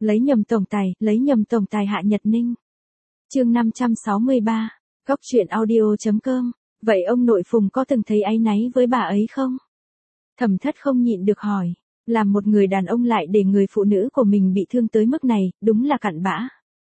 lấy nhầm tổng tài Hạ Nhật Ninh. Chương 563, Góc truyện audio.com. Vậy ông nội Phùng có từng thấy áy náy với bà ấy không? Thẩm Thất không nhịn được hỏi, làm một người đàn ông lại để người phụ nữ của mình bị thương tới mức này, đúng là cặn bã.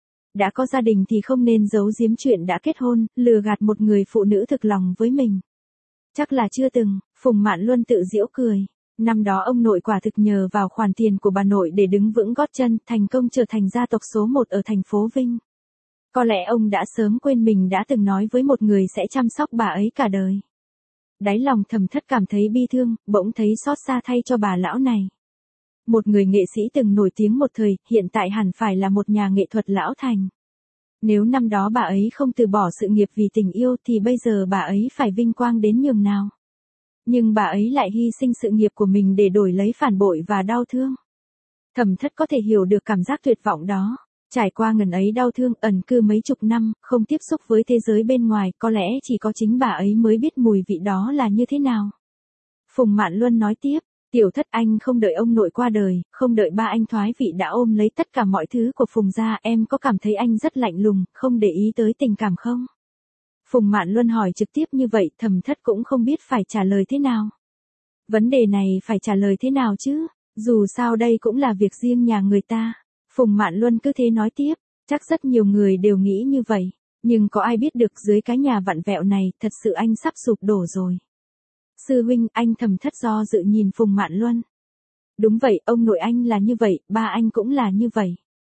Đã có gia đình thì không nên giấu giếm chuyện đã kết hôn, lừa gạt một người phụ nữ thực lòng với mình. Chắc là chưa từng, Phùng Mạn Luân tự giễu cười. Năm đó ông nội quả thực nhờ vào khoản tiền của bà nội để đứng vững gót chân, thành công trở thành gia tộc số 1 ở thành phố Vinh. Có lẽ ông đã sớm quên mình đã từng nói với một người sẽ chăm sóc bà ấy cả đời. Đáy lòng Thẩm Thất cảm thấy bi thương, bỗng thấy xót xa thay cho bà lão này. Một người nghệ sĩ từng nổi tiếng một thời, hiện tại hẳn phải là một nhà nghệ thuật lão thành. Nếu năm đó bà ấy không từ bỏ sự nghiệp vì tình yêu thì bây giờ bà ấy phải vinh quang đến nhường nào. Nhưng bà ấy lại hy sinh sự nghiệp của mình để đổi lấy phản bội và đau thương. Thẩm Thất có thể hiểu được cảm giác tuyệt vọng đó. Trải qua ngần ấy đau thương, ẩn cư mấy chục năm, không tiếp xúc với thế giới bên ngoài, có lẽ chỉ có chính bà ấy mới biết mùi vị đó là như thế nào. Phùng Mạn Luân nói tiếp, Tiểu Thất anh không đợi ông nội qua đời, không đợi ba anh thoái vị đã ôm lấy tất cả mọi thứ của Phùng gia, em có cảm thấy anh rất lạnh lùng, không để ý tới tình cảm không? Phùng Mạn Luân hỏi trực tiếp như vậy, Thẩm Thất cũng không biết phải trả lời thế nào. Vấn đề này phải trả lời thế nào chứ, dù sao đây cũng là việc riêng nhà người ta. Phùng Mạn Luân cứ thế nói tiếp, chắc rất nhiều người đều nghĩ như vậy, nhưng có ai biết được dưới cái nhà vặn vẹo này, thật sự anh sắp sụp đổ rồi. Sư huynh, anh Thẩm Thất do dự nhìn Phùng Mạn Luân. Đúng vậy, ông nội anh là như vậy, ba anh cũng là như vậy.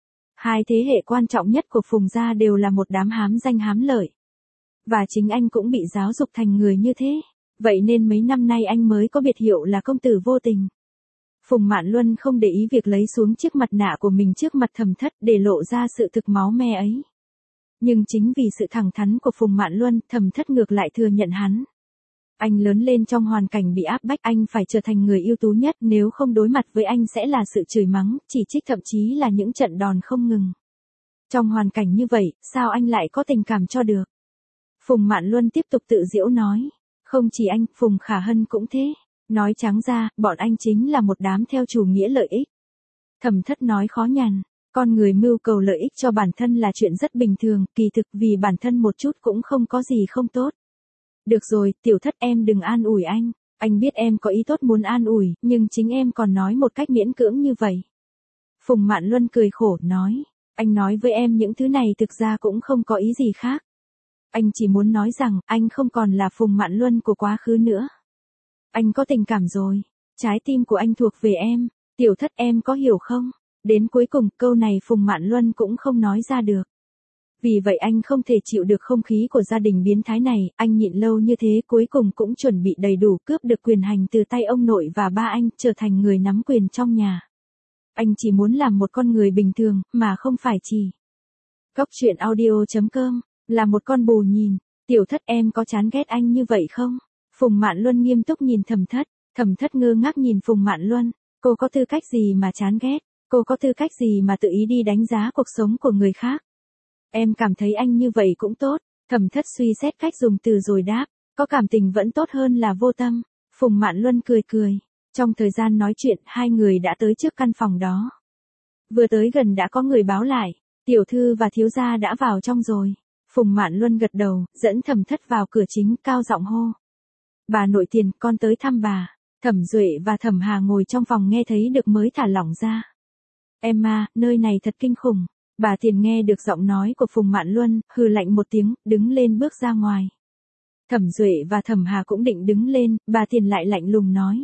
Hai thế hệ quan trọng nhất của Phùng gia đều là một đám hám danh hám lợi. Và chính anh cũng bị giáo dục thành người như thế, vậy nên mấy năm nay anh mới có biệt hiệu là công tử vô tình. Phùng Mạn Luân không để ý việc lấy xuống chiếc mặt nạ của mình trước mặt Thẩm Thất để lộ ra sự thực máu me ấy. Nhưng chính vì sự thẳng thắn của Phùng Mạn Luân, Thẩm Thất ngược lại thừa nhận hắn. Anh lớn lên trong hoàn cảnh bị áp bách, anh phải trở thành người ưu tú nhất, nếu không đối mặt với anh sẽ là sự chửi mắng, chỉ trích, thậm chí là những trận đòn không ngừng. Trong hoàn cảnh như vậy, sao anh lại có tình cảm cho được? Phùng Mạn Luân tiếp tục tự giễu nói, không chỉ anh, Phùng Khả Hân cũng thế. Nói trắng ra, bọn anh chính là một đám theo chủ nghĩa lợi ích. Thẩm Thất nói khó nhằn, con người mưu cầu lợi ích cho bản thân là chuyện rất bình thường, kỳ thực vì bản thân một chút cũng không có gì không tốt. Được rồi, Tiểu Thất em đừng an ủi anh biết em có ý tốt muốn an ủi, nhưng chính em còn nói một cách miễn cưỡng như vậy. Phùng Mạn Luân cười khổ, nói, anh nói với em những thứ này thực ra cũng không có ý gì khác. Anh chỉ muốn nói rằng, anh không còn là Phùng Mạn Luân của quá khứ nữa. Anh có tình cảm rồi, trái tim của anh thuộc về em, Tiểu Thất em có hiểu không? Đến cuối cùng, câu này Phùng Mạn Luân cũng không nói ra được. Vì vậy anh không thể chịu được không khí của gia đình biến thái này, anh nhịn lâu như thế cuối cùng cũng chuẩn bị đầy đủ cướp được quyền hành từ tay ông nội và ba anh, trở thành người nắm quyền trong nhà. Anh chỉ muốn làm một con người bình thường, mà không phải chỉ. Góc truyện audio.com, là một con bồ nhìn, Tiểu Thất em có chán ghét anh như vậy không? Phùng Mạn Luân nghiêm túc nhìn Thẩm Thất ngơ ngác nhìn Phùng Mạn Luân, cô có tư cách gì mà chán ghét, cô có tư cách gì mà tự ý đi đánh giá cuộc sống của người khác. Em cảm thấy anh như vậy cũng tốt, Thẩm Thất suy xét cách dùng từ rồi đáp, có cảm tình vẫn tốt hơn là vô tâm. Phùng Mạn Luân cười cười, trong thời gian nói chuyện hai người đã tới trước căn phòng đó. Vừa tới gần đã có người báo lại, tiểu thư và thiếu gia đã vào trong rồi. Phùng Mạn Luân gật đầu, dẫn Thẩm Thất vào cửa chính, cao giọng hô. Bà nội Tiền, con tới thăm bà. Thẩm Duệ và Thẩm Hà ngồi trong phòng nghe thấy được mới thả lỏng ra. Emma, nơi này thật kinh khủng. Bà Tiền nghe được giọng nói của Phùng Mạn Luân, hừ lạnh một tiếng, đứng lên bước ra ngoài. Thẩm Duệ và Thẩm Hà cũng định đứng lên, bà Tiền lại lạnh lùng nói.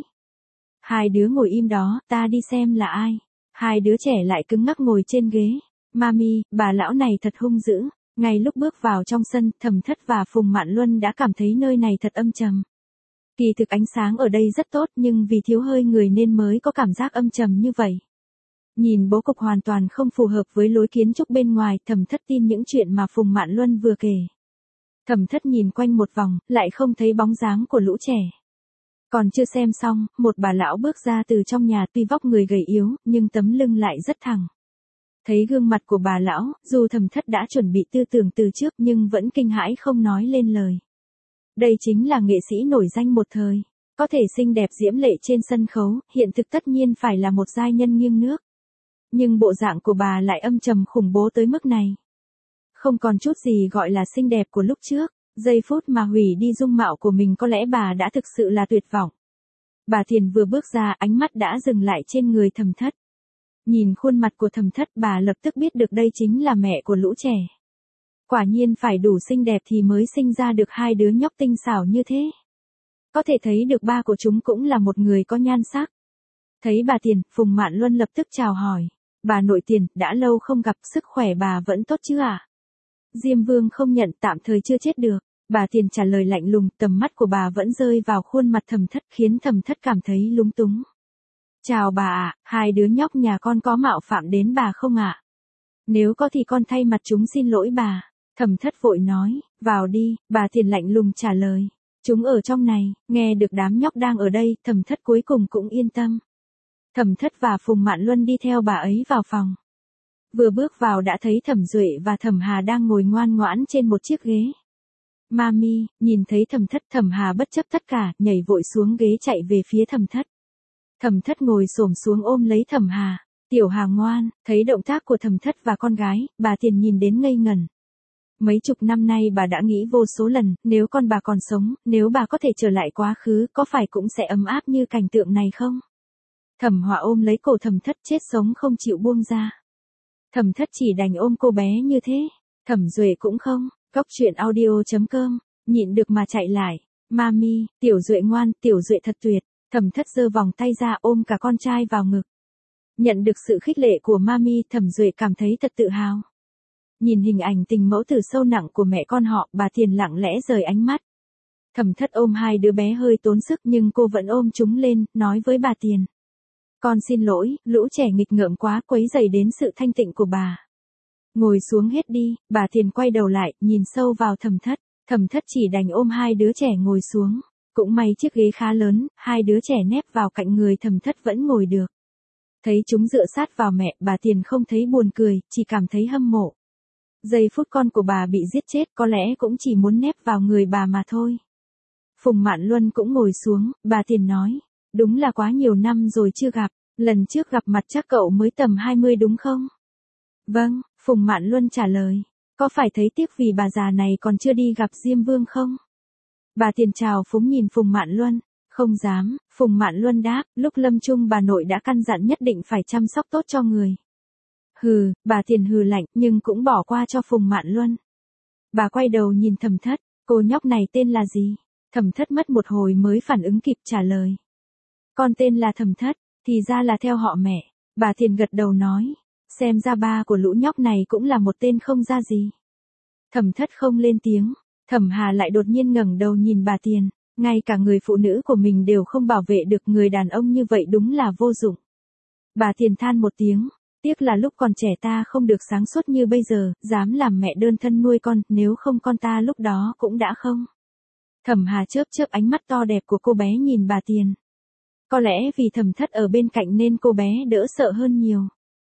Hai đứa ngồi im đó, ta đi xem là ai. Hai đứa trẻ lại cứng ngắc ngồi trên ghế. Mami, bà lão này thật hung dữ. Ngay lúc bước vào trong sân, Thẩm Thất và Phùng Mạn Luân đã cảm thấy nơi này thật âm trầm. Kỳ thực ánh sáng ở đây rất tốt nhưng vì thiếu hơi người nên mới có cảm giác âm trầm như vậy. Nhìn bố cục hoàn toàn không phù hợp với lối kiến trúc bên ngoài, Thẩm Thất tin những chuyện mà Phùng Mạn Luân vừa kể. Thẩm Thất nhìn quanh một vòng, lại không thấy bóng dáng của lũ trẻ. Còn chưa xem xong, một bà lão bước ra từ trong nhà, tuy vóc người gầy yếu, nhưng tấm lưng lại rất thẳng. Thấy gương mặt của bà lão, dù Thẩm Thất đã chuẩn bị tư tưởng từ trước nhưng vẫn kinh hãi không nói lên lời. Đây chính là nghệ sĩ nổi danh một thời, có thể xinh đẹp diễm lệ trên sân khấu, hiện thực tất nhiên phải là một giai nhân nghiêng nước. Nhưng bộ dạng của bà lại âm trầm khủng bố tới mức này. Không còn chút gì gọi là xinh đẹp của lúc trước, giây phút mà hủy đi dung mạo của mình có lẽ bà đã thực sự là tuyệt vọng. Bà Thiền vừa bước ra ánh mắt đã dừng lại trên người Thẩm Thất. Nhìn khuôn mặt của Thẩm Thất bà lập tức biết được đây chính là mẹ của lũ trẻ. Quả nhiên phải đủ xinh đẹp thì mới sinh ra được hai đứa nhóc tinh xảo như thế. Có thể thấy được ba của chúng cũng là một người có nhan sắc. Thấy bà Tiền, Phùng Mạn Luân lập tức chào hỏi. Bà nội Tiền, đã lâu không gặp, sức khỏe bà vẫn tốt chứ ạ? Diêm Vương không nhận, tạm thời chưa chết được. Bà Tiền trả lời lạnh lùng, tầm mắt của bà vẫn rơi vào khuôn mặt Thẩm Thất khiến Thẩm Thất cảm thấy lúng túng. Chào bà ạ, hai đứa nhóc nhà con có mạo phạm đến bà không ạ? Nếu có thì con thay mặt chúng xin lỗi bà. Thẩm Thất vội nói, vào đi, bà Tiền lạnh lùng trả lời. Chúng ở trong này, nghe được đám nhóc đang ở đây, Thẩm Thất cuối cùng cũng yên tâm. Thẩm Thất và Phùng Mạn Luân đi theo bà ấy vào phòng. Vừa bước vào đã thấy Thẩm Duệ và Thẩm Hà đang ngồi ngoan ngoãn trên một chiếc ghế. Mami, nhìn thấy Thẩm Thất, Thẩm Hà bất chấp tất cả, nhảy vội xuống ghế chạy về phía Thẩm Thất. Thẩm Thất ngồi xổm xuống ôm lấy Thẩm Hà. Tiểu Hà ngoan, thấy động tác của Thẩm Thất và con gái, bà Tiền nhìn đến ngây ngẩn. Mấy chục năm nay bà đã nghĩ vô số lần, nếu con bà còn sống, nếu bà có thể trở lại quá khứ, có phải cũng sẽ ấm áp như cảnh tượng này không? Thẩm Họa ôm lấy cổ Thẩm Thất chết sống không chịu buông ra. Thẩm Thất chỉ đành ôm cô bé như thế. Thẩm Duệ cũng không. Cóc truyện audio.com, nhịn được mà chạy lại. Mami, Tiểu Duệ ngoan, Tiểu Duệ thật tuyệt. Thẩm Thất giơ vòng tay ra ôm cả con trai vào ngực. Nhận được sự khích lệ của Mami, Thẩm Duệ cảm thấy thật tự hào. Nhìn hình ảnh tình mẫu tử sâu nặng của mẹ con họ, bà Tiền lặng lẽ rời ánh mắt. Thẩm Thất ôm hai đứa bé hơi tốn sức nhưng cô vẫn ôm chúng lên, nói với bà Tiền. Con xin lỗi, lũ trẻ nghịch ngợm quá quấy rầy đến sự thanh tịnh của bà. Ngồi xuống hết đi, bà Tiền quay đầu lại, nhìn sâu vào Thẩm Thất. Thẩm Thất chỉ đành ôm hai đứa trẻ ngồi xuống. Cũng may chiếc ghế khá lớn, hai đứa trẻ nép vào cạnh người Thẩm Thất vẫn ngồi được. Thấy chúng dựa sát vào mẹ, bà Tiền không thấy buồn cười, chỉ cảm thấy hâm mộ. Giây phút con của bà bị giết chết có lẽ cũng chỉ muốn nép vào người bà mà thôi. Phùng Mạn Luân cũng ngồi xuống, bà Tiền nói. Đúng là quá nhiều năm rồi chưa gặp, lần trước gặp mặt chắc cậu mới tầm 20 đúng không? Vâng, Phùng Mạn Luân trả lời. Có phải thấy tiếc vì bà già này còn chưa đi gặp Diêm Vương không? Bà Tiền chào phúng nhìn Phùng Mạn Luân. Không dám, Phùng Mạn Luân đáp, lúc lâm chung bà nội đã căn dặn nhất định phải chăm sóc tốt cho người. Hừ, bà Tiền hừ lạnh nhưng cũng bỏ qua cho Phùng Mạn Luân. Bà quay đầu nhìn Thẩm Thất, cô nhóc này tên là gì? Thẩm Thất mất một hồi mới phản ứng kịp trả lời. Con tên là Thẩm Thất, thì ra là theo họ mẹ. Bà Tiền gật đầu nói, xem ra ba của lũ nhóc này cũng là một tên không ra gì. Thẩm Thất không lên tiếng, Thẩm Hà lại đột nhiên ngẩng đầu nhìn bà Tiền, ngay cả người phụ nữ của mình đều không bảo vệ được người đàn ông như vậy đúng là vô dụng. Bà Tiền than một tiếng, tiếc là lúc còn trẻ ta không được sáng suốt như bây giờ, dám làm mẹ đơn thân nuôi con, nếu không con ta lúc đó cũng đã không. Thẩm Hà chớp chớp ánh mắt to đẹp của cô bé nhìn bà Tiền. Có lẽ vì Thẩm Thất ở bên cạnh nên cô bé đỡ sợ hơn nhiều.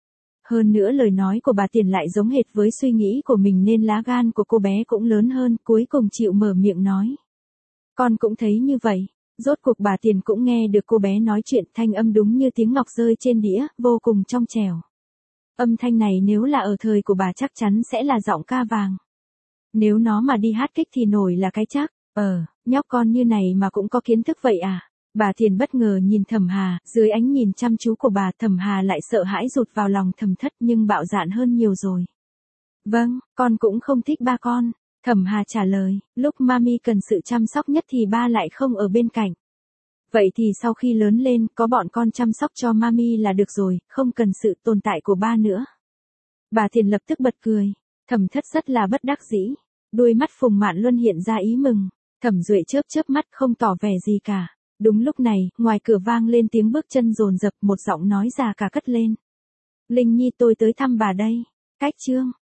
Hơn nữa lời nói của bà Tiền lại giống hệt với suy nghĩ của mình nên lá gan của cô bé cũng lớn hơn, cuối cùng chịu mở miệng nói. Con cũng thấy như vậy. Rốt cuộc bà Tiền cũng nghe được cô bé nói chuyện, thanh âm đúng như tiếng ngọc rơi trên đĩa, vô cùng trong trẻo. Âm thanh này nếu là ở thời của bà chắc chắn sẽ là giọng ca vàng. Nếu nó mà đi hát kích thì nổi là cái chắc. Nhóc con như này mà cũng có kiến thức vậy à? Bà Tiền bất ngờ nhìn Thẩm Hà, dưới ánh nhìn chăm chú của bà, Thẩm Hà lại sợ hãi rụt vào lòng Thẩm Thất nhưng bạo dạn hơn nhiều rồi. Vâng, con cũng không thích ba con. Thẩm Hà trả lời, lúc Mami cần sự chăm sóc nhất thì ba lại không ở bên cạnh. Vậy thì sau khi lớn lên, có bọn con chăm sóc cho Mami là được rồi, không cần sự tồn tại của ba nữa. Bà Tiền lập tức bật cười. Thẩm Thất rất là bất đắc dĩ. Đôi mắt Phùng Mạn Luân hiện ra ý mừng. Thẩm Duệ chớp chớp mắt không tỏ vẻ gì cả. Đúng lúc này, ngoài cửa vang lên tiếng bước chân dồn dập, một giọng nói già cả cất lên. Linh Nhi tôi tới thăm bà đây. Cách chương.